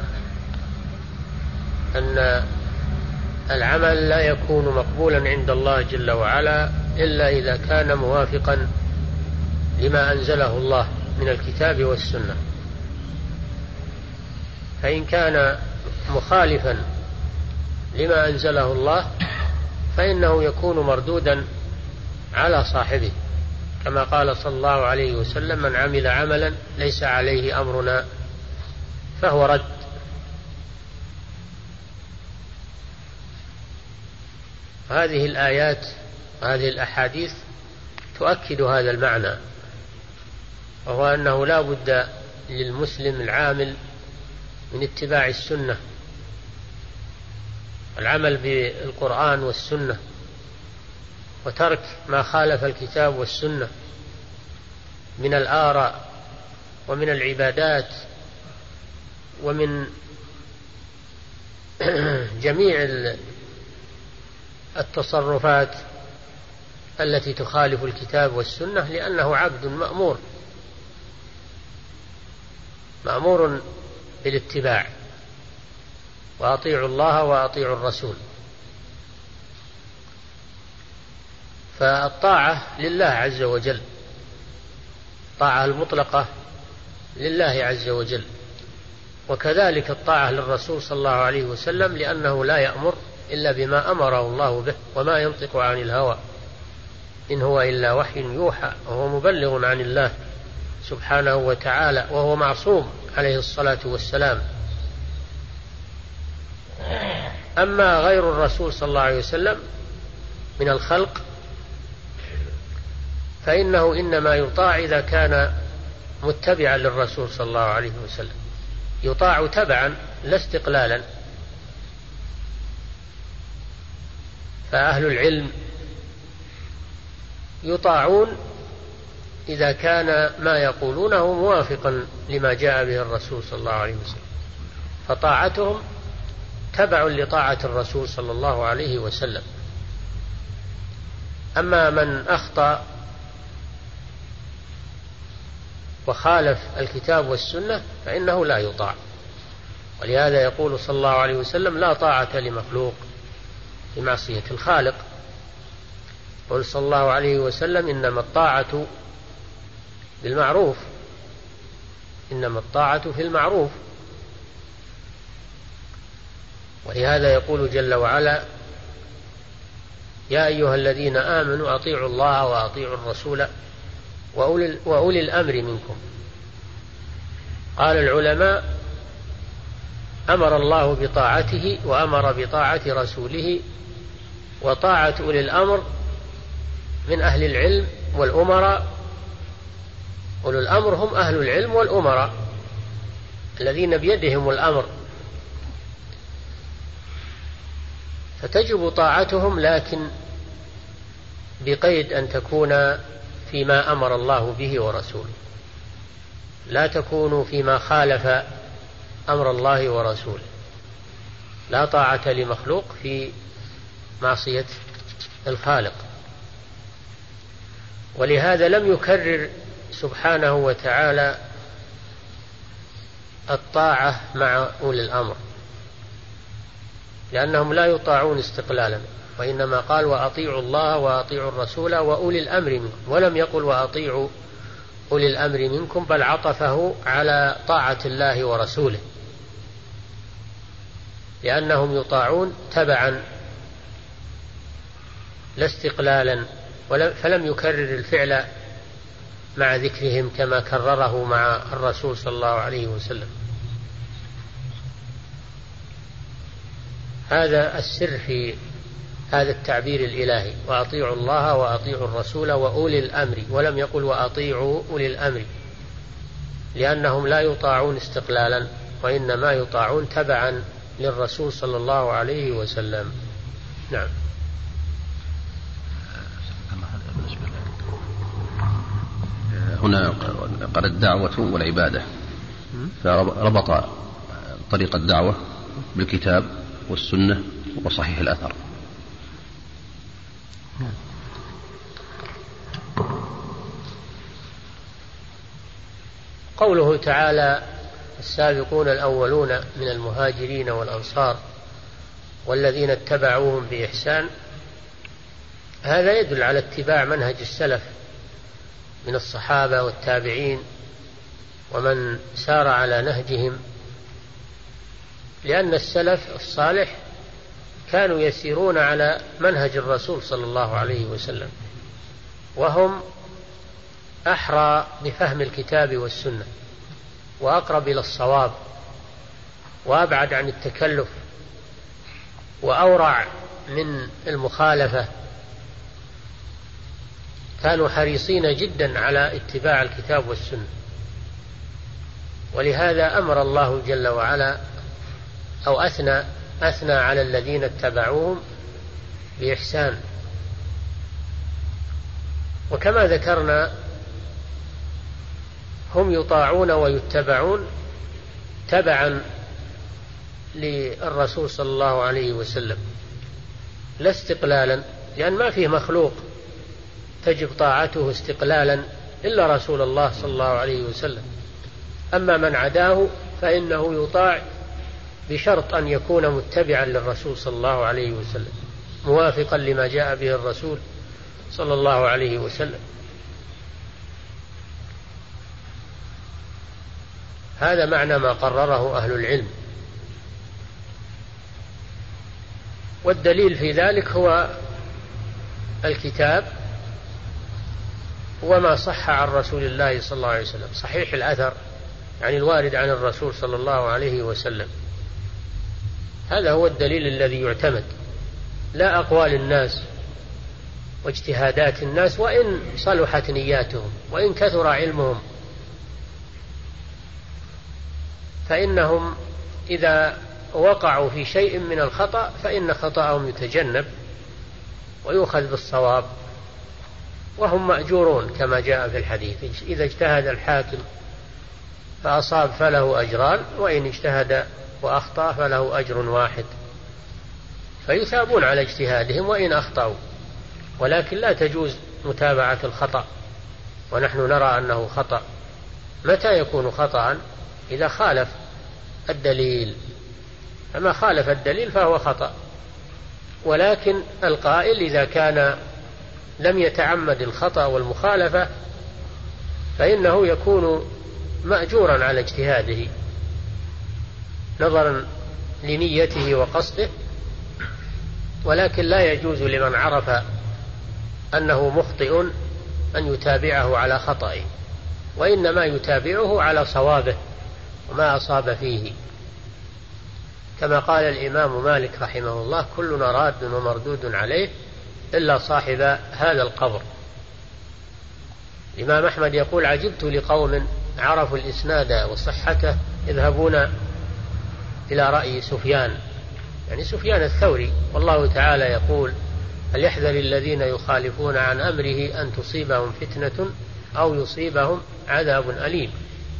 أن العمل لا يكون مقبولا عند الله جل وعلا إلا إذا كان موافقا لما أنزله الله من الكتاب والسنة، فإن كان مخالفا لما أنزله الله فإنه يكون مردودا على صاحبه، كما قال صلى الله عليه وسلم: من عمل عملا ليس عليه أمرنا فهو رد. هذه الآيات وهذه الأحاديث تؤكد هذا المعنى، وهو أنه لا بد للمسلم العامل من اتباع السنة العمل بالقرآن والسنة وترك ما خالف الكتاب والسنة من الآراء ومن العبادات ومن جميع التصرفات التي تخالف الكتاب والسنة، لأنه عبد مأمور بالاتباع، وأطيعوا الله وأطيعوا الرسول. فالطاعة لله عز وجل، الطاعة المطلقة لله عز وجل، وكذلك الطاعة للرسول صلى الله عليه وسلم، لأنه لا يأمر إلا بما أمره الله به، وما ينطق عن الهوى إن هو إلا وحي يوحى، وهو مبلغ عن الله سبحانه وتعالى، وهو معصوم عليه الصلاة والسلام. أما غير الرسول صلى الله عليه وسلم من الخلق فإنه إنما يطاع إذا كان متبعا للرسول صلى الله عليه وسلم، يطاع تبعا لا استقلالا. فأهل العلم يطاعون إذا كان ما يقولونه موافقا لما جاء به الرسول صلى الله عليه وسلم، فطاعتهم تبع لطاعة الرسول صلى الله عليه وسلم. أما من أخطأ وخالف الكتاب والسنة فإنه لا يطاع، ولهذا يقول صلى الله عليه وسلم: لا طاعة لمخلوق في معصية الخالق. قال صلى الله عليه وسلم: إنما الطاعة بالمعروف، إنما الطاعة في المعروف. ولهذا يقول جل وعلا: يا أيها الذين آمنوا أطيعوا الله وأطيعوا الرسول وأولي الأمر منكم. قال العلماء: أمر الله بطاعته وأمر بطاعة رسوله، وطاعة أولي الأمر من أهل العلم والأمراء. أولو الأمر هم أهل العلم والأمراء الذين بيدهم الأمر، فتجب طاعتهم، لكن بقيد أن تكون فيما أمر الله به ورسوله، لا تكون فيما خالف أمر الله ورسوله. لا طاعة لمخلوق في معصية الخالق. ولهذا لم يكرر سبحانه وتعالى الطاعة مع أولي الأمر، لأنهم لا يطاعون استقلالا، وإنما قال: وأطيعوا الله وأطيعوا الرسول وأولي الأمر منكم، ولم يقل وأطيعوا أولي الأمر منكم، بل عطفه على طاعة الله ورسوله، لأنهم يطاعون تبعا لا استقلالا، فلم يكرر الفعل مع ذكرهم كما كرره مع الرسول صلى الله عليه وسلم. هذا السر في هذا التعبير الإلهي: وأطيعوا الله وأطيعوا الرسول وأولي الأمر، ولم يقل وأطيعوا أولي الأمر، لأنهم لا يطاعون استقلالا، وإنما يطاعون تبعا للرسول صلى الله عليه وسلم. نعم. هنا قال الدعوة والعبادة، فربط طريق الدعوة بالكتاب والسنة وصحيح الأثر. قوله تعالى: السابقون الأولون من المهاجرين والأنصار والذين اتبعوهم بإحسان، هذا يدل على اتباع منهج السلف من الصحابة والتابعين ومن سار على نهجهم، لأن السلف الصالح كانوا يسيرون على منهج الرسول صلى الله عليه وسلم، وهم أحرى بفهم الكتاب والسنة، وأقرب إلى الصواب، وأبعد عن التكلف، وأورع من المخالفة. كانوا حريصين جدا على اتباع الكتاب والسنة. ولهذا أمر الله جل وعلا أو أثنى أثنى على الذين اتبعوهم بإحسان. وكما ذكرنا هم يطاعون ويتبعون تبعا للرسول صلى الله عليه وسلم لا استقلالا، لأن ما فيه مخلوق تجب طاعته استقلالا إلا رسول الله صلى الله عليه وسلم. أما من عداه فإنه يطاع بشرط أن يكون متبعا للرسول صلى الله عليه وسلم موافقا لما جاء به الرسول صلى الله عليه وسلم. هذا معنى ما قرره أهل العلم. والدليل في ذلك هو الكتاب وما صح عن رسول الله صلى الله عليه وسلم، صحيح الأثر يعني الوارد عن الرسول صلى الله عليه وسلم. هذا هو الدليل الذي يعتمد، لا أقوال الناس واجتهادات الناس وإن صلحت نياتهم وإن كثر علمهم، فإنهم إذا وقعوا في شيء من الخطأ فإن خطأهم يتجنب ويؤخذ بالصواب وهم مأجورون كما جاء في الحديث: إذا اجتهد الحاكم فأصاب فله أجران، وإن اجتهد وأخطأ فله أجر واحد، فيثابون على اجتهادهم وإن أخطأوا. ولكن لا تجوز متابعة الخطأ، ونحن نرى أنه خطأ. متى يكون خطأ؟ إذا خالف الدليل، أما خالف الدليل فهو خطأ. ولكن القائل إذا كان لم يتعمد الخطأ والمخالفة فإنه يكون مأجورا على اجتهاده نظرا لنيته وقصده. ولكن لا يجوز لمن عرف أنه مخطئ أن يتابعه على خطئه، وإنما يتابعه على صوابه وما أصاب فيه، كما قال الإمام مالك رحمه الله: كلنا راد ومردود عليه إلا صاحب هذا القبر. الإمام أحمد يقول: عجبت لقوم عرفوا الإسناد وصحته يذهبون إلى رأي سفيان، يعني سفيان الثوري، والله تعالى يقول: فليحذر الذين يخالفون عن أمره أن تصيبهم فتنة أو يصيبهم عذاب أليم.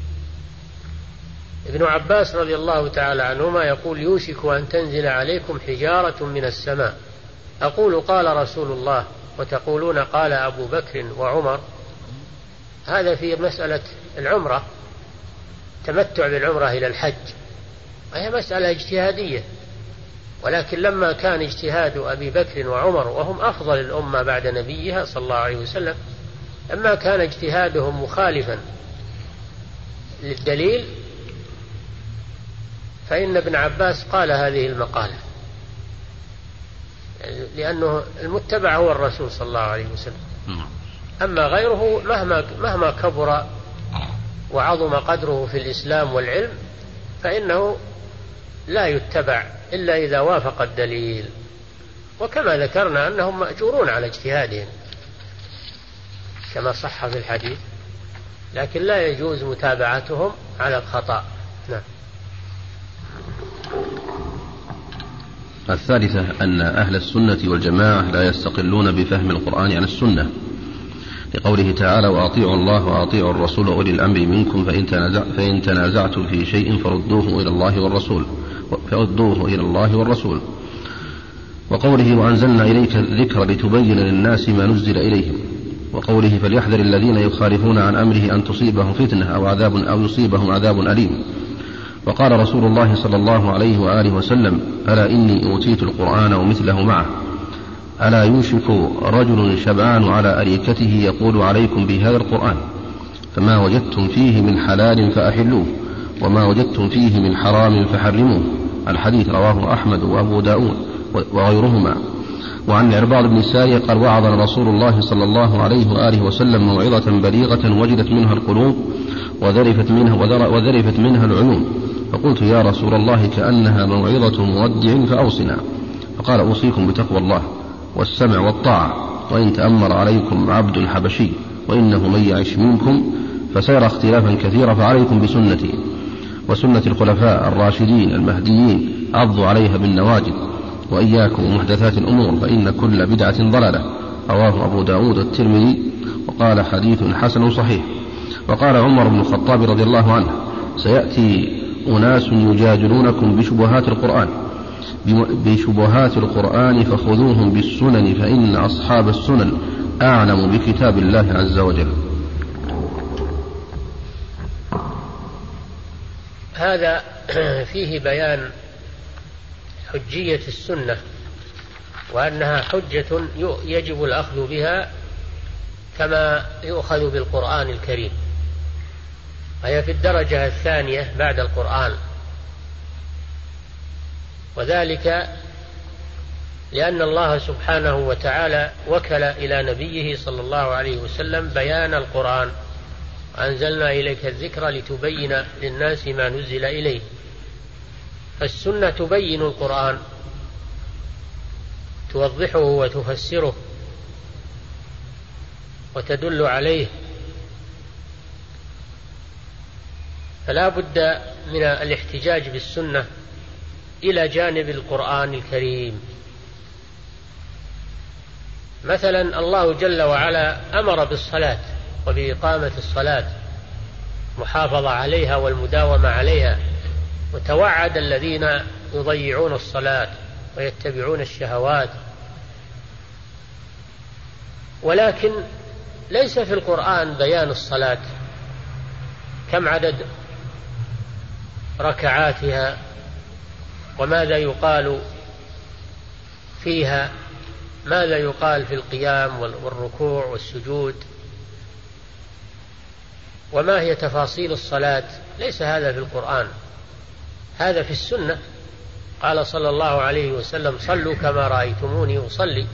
ابن عباس رضي الله تعالى عنهما يقول: يوشك أن تنزل عليكم حجارة من السماء، أقول قال رسول الله وتقولون قال أبو بكر وعمر. هذا في مسألة العمرة، تمتع بالعمرة إلى الحج، وهي مسألة اجتهادية. ولكن لما كان اجتهاد أبي بكر وعمر وهم أفضل الأمة بعد نبيها صلى الله عليه وسلم، لما كان اجتهادهم مخالفا للدليل فإن ابن عباس قال هذه المقالة، لأنه المتبع هو الرسول صلى الله عليه وسلم. أما غيره مهما كبر وعظم قدره في الإسلام والعلم فإنه لا يتبع إلا إذا وافق الدليل. وكما ذكرنا أنهم مأجورون على اجتهادهم كما صح في الحديث، لكن لا يجوز متابعتهم على الخطأ. نعم. الثالثة أن أهل السنة والجماعة لا يستقلون بفهم القرآن عن السنة، لقوله تعالى: وأطيعوا الله وأطيعوا الرسول وأولي الأمر منكم فإن تنازعتم في شيء فردوه إلى الله والرسول. وقوله: وأنزلنا إليك الذكر لتبين للناس ما نزل إليهم. وقوله: فليحذر الذين يخالفون عن أمره أن تصيبهم فتنة أو يصيبهم عذاب أليم. وقال رسول الله صلى الله عليه وآله وسلم: ألا إني أوتيت القرآن ومثله معه، ألا يوشك رجل شبعان على أريكته يقول عليكم بهذا القرآن، فما وجدتم فيه من حلال فأحلوه وما وجدتم فيه من حرام فحرموه. الحديث رواه أحمد وأبو داود وغيرهما. وعن عرباض بن سارية قال: وعظنا رسول الله صلى الله عليه وآله وسلم موعظة بليغة وجدت منها القلوب وذرفت منها العيون، فقلت: يا رسول الله كأنها موعظة مودع فأوصنا. فقال: أوصيكم بتقوى الله والسمع والطاعة، وإن تأمر عليكم عبد حبشي، وإنه من يعش منكم فسيرى اختلافا كثيرا، فعليكم بسنتي وسنة الخلفاء الراشدين المهديين عضوا عليها بالنواجذ، وإياكم ومحدثات الأمور فإن كل بدعة ضلالة. رواه أبو داود والترمذي وقال حديث حسن صحيح. وقال عمر بن الخطاب رضي الله عنه: سيأتي أناس يجادلونكم بشبهات القرآن فخذوهم بالسنن فإن أصحاب السنن أعلم بكتاب الله عز وجل. هذا فيه بيان حجية السنة، وأنها حجة يجب الأخذ بها كما يؤخذ بالقرآن الكريم، وهي في الدرجة الثانية بعد القرآن، وذلك لأن الله سبحانه وتعالى وكل إلى نبيه صلى الله عليه وسلم بيان القرآن: أنزلنا إليك الذكر لتبين للناس ما نزل إليه. فالسنة تبين القرآن، توضحه وتفسره وتدل عليه، فلا بد من الاحتجاج بالسنة إلى جانب القرآن الكريم. مثلا الله جل وعلا أمر بالصلاة وبإقامة الصلاة، محافظة عليها والمداومة عليها، وتوعد الذين يضيعون الصلاة ويتبعون الشهوات. ولكن ليس في القرآن بيان الصلاة، كم عدد ركعاتها وماذا يقال فيها، ماذا يقال في القيام والركوع والسجود، وما هي تفاصيل الصلاة. ليس هذا في القرآن، هذا في السنة. قال صلى الله عليه وسلم: صلوا كما رأيتموني أصلي.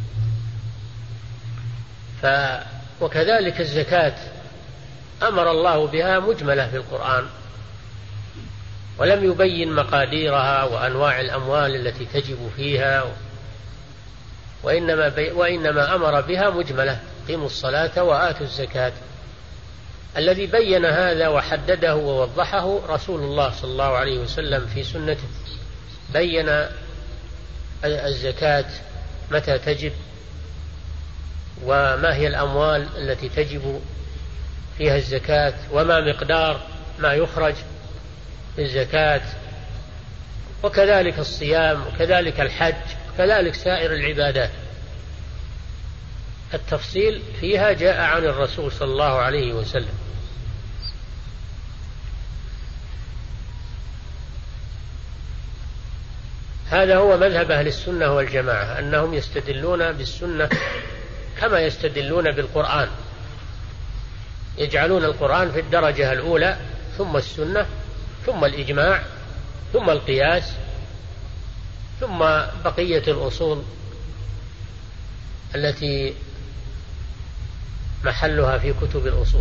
وكذلك الزكاة أمر الله بها مجملة في القرآن، ولم يبين مقاديرها وأنواع الأموال التي تجب فيها، وإنما أمر بها مجملة: قيموا الصلاة وآتوا الزكاة. الذي بين هذا وحدده ووضحه رسول الله صلى الله عليه وسلم في سنته، بين الزكاة متى تجب، وما هي الأموال التي تجب فيها الزكاة، وما مقدار ما يخرج بالزكاة، وكذلك الصيام، وكذلك الحج، وكذلك سائر العبادات. التفصيل فيها جاء عن الرسول صلى الله عليه وسلم. هذا هو مذهب أهل السنة والجماعة، أنهم يستدلون بالسنة كما يستدلون بالقرآن، يجعلون القرآن في الدرجة الأولى، ثم السنة، ثم الإجماع، ثم القياس، ثم بقية الأصول التي محلها في كتب الأصول.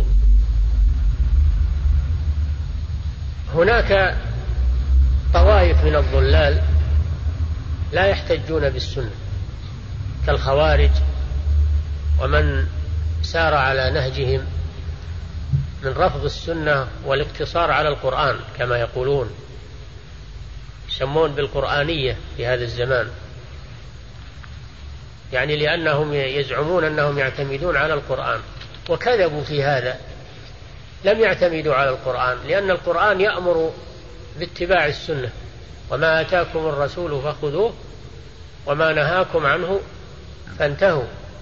هناك طوائف من الضلال لا يحتجون بالسنة، كالخوارج ومن سار على نهجهم من رفض السنة والاقتصار على القرآن كما يقولون، يسمون بالقرآنية في هذا الزمان، يعني لأنهم يزعمون أنهم يعتمدون على القرآن، وكذبوا في هذا. لم يعتمدوا على القرآن، لأن القرآن يأمر باتباع السنة: وما آتاكم الرسول فخذوه وما نهاكم عنه فانتهوا.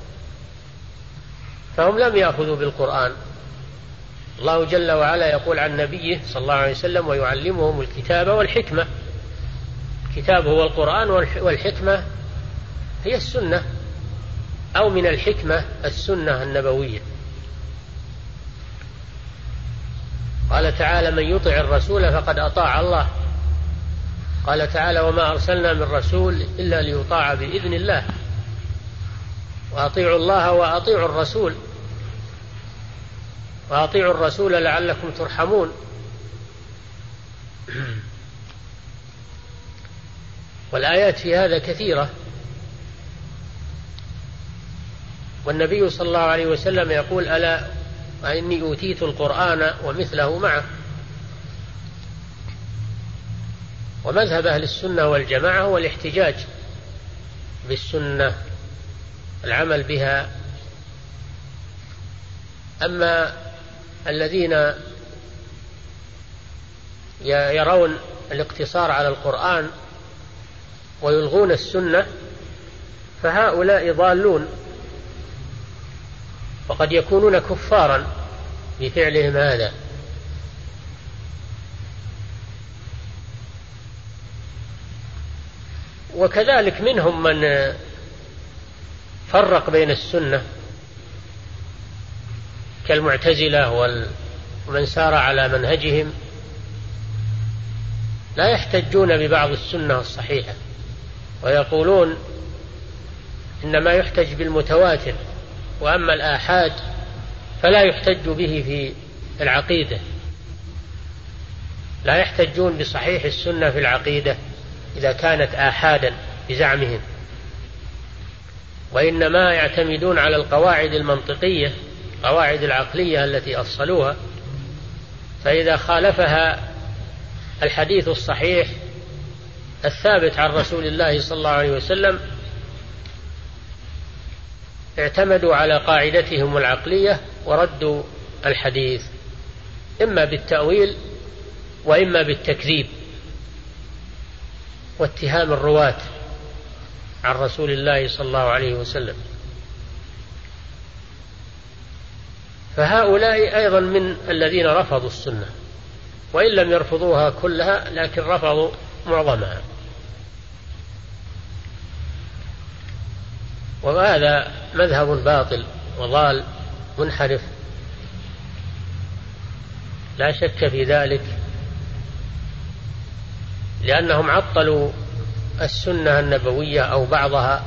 فهم لم يأخذوا بالقرآن. الله جل وعلا يقول عن نبيه صلى الله عليه وسلم: ويعلمهم الكتاب والحكمة. الكتاب هو القرآن، والحكمة هي السنة، أو من الحكمة السنة النبوية. قال تعالى: من يطع الرسول فقد أطاع الله. قال تعالى: وما أرسلنا من رسول إلا ليطاع بإذن الله، وأطيعوا الله وأطيعوا الرسول، وأطيعوا الرسول لعلكم ترحمون. والآيات في هذا كثيرة. والنبي صلى الله عليه وسلم يقول: ألا إني أوتيت القرآن ومثله معه. ومذهب أهل السنة والجماعة هو الاحتجاج بالسنة، العمل بها. أما الذين يرون الاقتصار على القرآن ويلغون السنة فهؤلاء ضالون، وقد يكونون كفارا بفعلهم هذا. وكذلك منهم من فرق بين السنة كالمعتزلة ومن سار على منهجهم، لا يحتجون ببعض السنة الصحيحة ويقولون إنما يحتج بالمتواتر، وأما الآحاد فلا يحتج به في العقيدة، لا يحتجون بصحيح السنة في العقيدة إذا كانت آحادا بزعمهم، وإنما يعتمدون على القواعد المنطقية، القواعد العقلية التي أصلوها، فإذا خالفها الحديث الصحيح الثابت عن رسول الله صلى الله عليه وسلم اعتمدوا على قاعدتهم العقلية وردوا الحديث إما بالتأويل وإما بالتكذيب واتهام الرواة عن رسول الله صلى الله عليه وسلم. فهؤلاء أيضا من الذين رفضوا السنة، وإن لم يرفضوها كلها لكن رفضوا معظمها. وهذا مذهب باطل وضال منحرف لا شك في ذلك، لأنهم عطلوا السنة النبوية أو بعضها،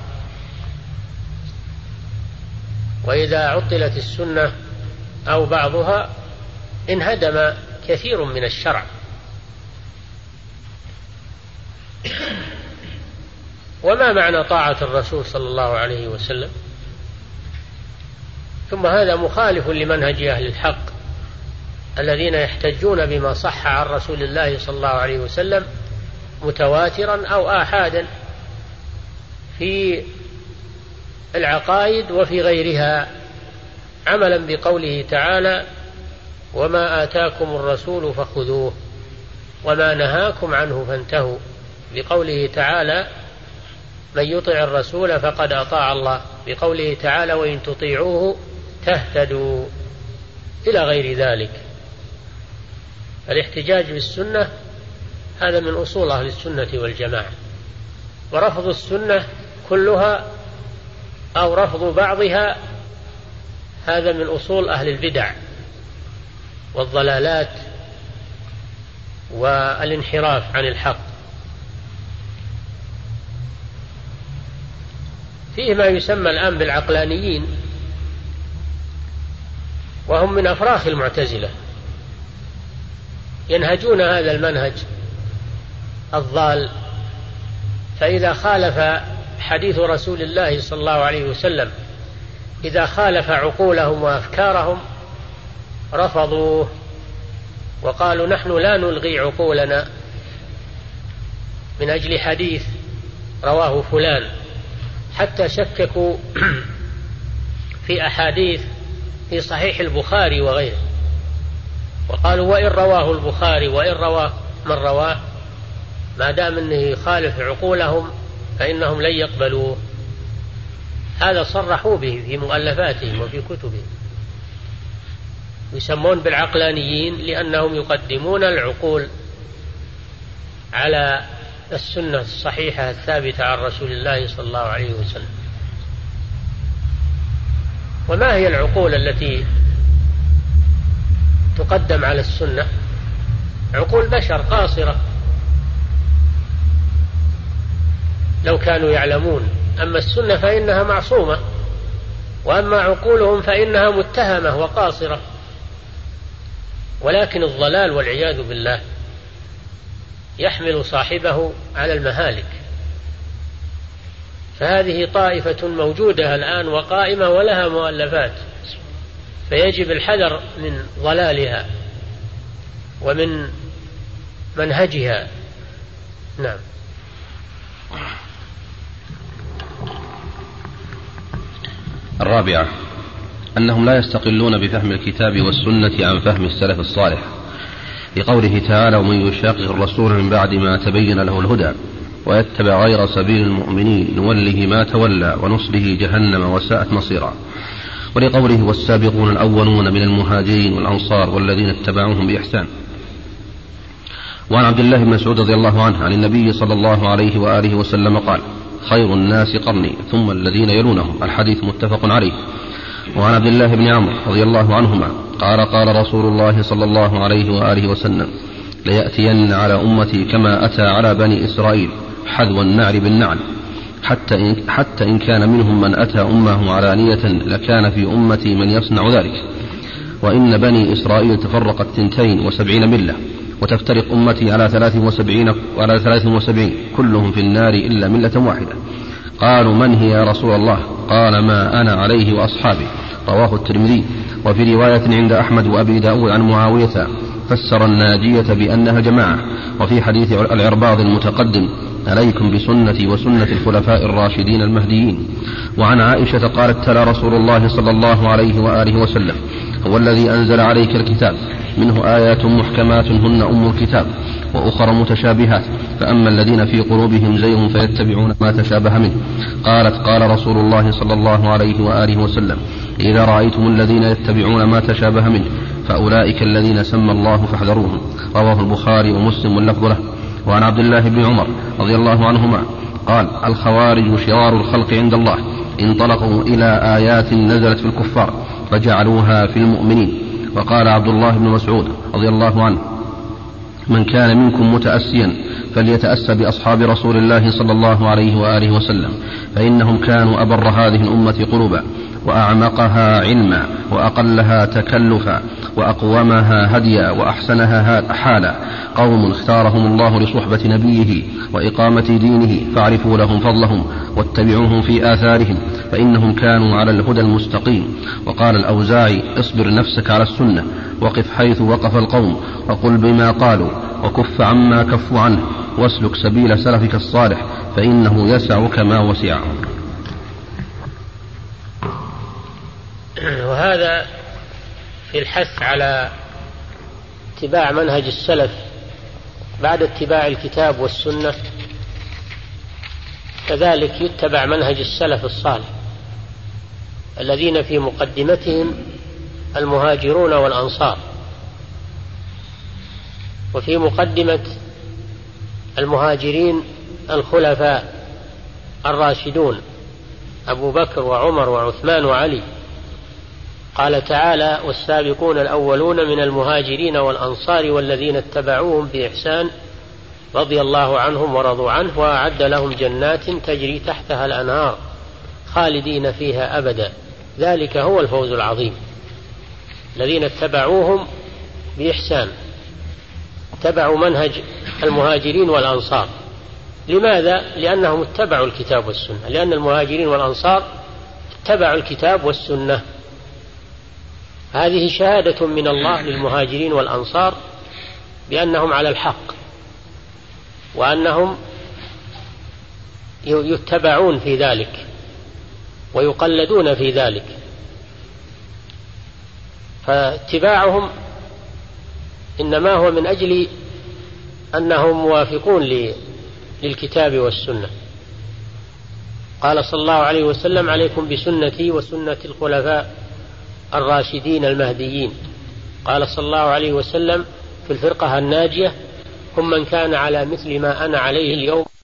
وإذا عطلت السنة أو بعضها انهدم كثير من الشرع. وما معنى طاعة الرسول صلى الله عليه وسلم؟ ثم هذا مخالف لمنهج أهل الحق الذين يحتجون بما صح عن رسول الله صلى الله عليه وسلم متواترا أو آحادا في العقائد وفي غيرها، عملا بقوله تعالى: وما آتاكم الرسول فخذوه وما نهاكم عنه فانتهوا، بقوله تعالى: من يطع الرسول فقد أطاع الله، بقوله تعالى: وإن تطيعوه تهتدوا، إلى غير ذلك. الاحتجاج بالسنة هذا من أصول أهل السنة والجماعة، ورفض السنة كلها أو رفض بعضها هذا من أصول أهل البدع والضلالات والانحراف عن الحق. فيه ما يسمى الآن بالعقلانيين، وهم من أفراخ المعتزلة، ينهجون هذا المنهج الضال، فإذا خالف حديث رسول الله صلى الله عليه وسلم، إذا خالف عقولهم وأفكارهم رفضوه وقالوا: نحن لا نلغي عقولنا من أجل حديث رواه فلان، حتى شككوا في أحاديث في صحيح البخاري وغيره، وقالوا: وإن رواه البخاري وإن رواه من رواه، ما دام أنه يخالف عقولهم فإنهم لن يقبلوه. هذا صرحوا به في مؤلفاتهم وفي كتبهم. يسمون بالعقلانيين لأنهم يقدمون العقول على السنة الصحيحة الثابتة عن رسول الله صلى الله عليه وسلم. وما هي العقول التي تقدم على السنة؟ عقول بشر قاصرة لو كانوا يعلمون. أما السنة فإنها معصومة، وأما عقولهم فإنها متهمة وقاصرة. ولكن الضلال والعياذ بالله يحمل صاحبه على المهالك. فهذه طائفة موجودة الآن وقائمة ولها مؤلفات، فيجب الحذر من ضلالها ومن منهجها. نعم. الرابعة أنهم لا يستقلون بفهم الكتاب والسنة عن فهم السلف الصالح، لقوله تعالى: ومن يشاقق الرسول من بعد ما تبين له الهدى ويتبع غير سبيل المؤمنين نوله ما تولى ونصله جهنم وساءت مصيرا. ولقوله: والسابقون الأولون من المهاجرين والأنصار والذين اتبعوهم بإحسان. وعن عبد الله بن مسعود رضي الله عنه عن النبي صلى الله عليه وآله وسلم قال: خير الناس قرني ثم الذين يلونهم. الحديث متفق عليه. وعن عبد الله بن عمرو رضي الله عنهما قال: قال رسول الله صلى الله عليه وآله وسلم: ليأتين على أمتي كما أتى على بني إسرائيل حذو النعل بالنعل، حتى إن كان منهم من أتى أمه علانية لكان في أمتي من يصنع ذلك. وإن بني إسرائيل تفرقت 72 ملة، وتفترق أمتي على 73 كلهم في النار إلا ملة واحدة. قالوا: من هي يا رسول الله؟ قال: ما أنا عليه وأصحابي. رواه الترمذي. وفي رواية عند أحمد وأبي داود عن معاوية فسر الناجية بأنها جماعة. وفي حديث العرباض المتقدم: عليكم بسنتي وسنة الخلفاء الراشدين المهديين. وعن عائشة قالت: تلا رسول الله صلى الله عليه وآله وسلم: هو الذي أنزل عليك الكتاب منه آيات محكمات هن أم الكتاب وأخر متشابهات، فأما الذين في قلوبهم زيغ فيتبعون ما تشابه منه. قالت: قال رسول الله صلى الله عليه وآله وسلم: إذا رأيتم الذين يتبعون ما تشابه منه فأولئك الذين سمى الله فاحذروهم. رواه البخاري ومسلم واللفظ له. وعن عبد الله بن عمر رضي الله عنهما قال: الخوارج شرار الخلق عند الله، انطلقوا إلى آيات نزلت في الكفار فجعلوها في المؤمنين. وقال عبد الله بن مسعود رضي الله عنه: من كان منكم متأسيا فليتأسى بأصحاب رسول الله صلى الله عليه وآله وسلم، فإنهم كانوا أبر هذه الأمة قلوبا وأعمقها علما وأقلها تكلفا وأقومها هديا وأحسنها حالا، قوم اختارهم الله لصحبة نبيه وإقامة دينه، فاعرفوا لهم فضلهم واتبعوهم في آثارهم فإنهم كانوا على الهدى المستقيم. وقال الأوزاعي: اصبر نفسك على السنة، وقف حيث وقف القوم، وقل بما قالوا، وكف عما كفوا عنه، واسلك سبيل سلفك الصالح فإنه يسعك ما وسعهم. وهذا في الحث على اتباع منهج السلف بعد اتباع الكتاب والسنة، كذلك يتبع منهج السلف الصالح الذين في مقدمتهم المهاجرون والأنصار، وفي مقدمة المهاجرين الخلفاء الراشدون أبو بكر وعمر وعثمان وعلي. قال تعالى: والسابقون الأولون من المهاجرين والأنصار والذين اتبعوهم بإحسان رضي الله عنهم ورضوا عنه وأعد لهم جنات تجري تحتها الأنهار خالدين فيها أبدا ذلك هو الفوز العظيم. الذين اتبعوهم بإحسان اتبعوا منهج المهاجرين والأنصار. لماذا؟ لأنهم اتبعوا الكتاب والسنة، لأن المهاجرين والأنصار اتبعوا الكتاب والسنة. هذه شهادة من الله للمهاجرين والأنصار بأنهم على الحق، وأنهم يتبعون في ذلك ويقلدون في ذلك. فاتباعهم إنما هو من أجل أنهم موافقون للكتاب والسنة. قال صلى الله عليه وسلم: عليكم بسنتي وسنة الخلفاء الراشدين المهديين. قال صلى الله عليه وسلم في الفرقة الناجية: هم من كان على مثل ما أنا عليه اليوم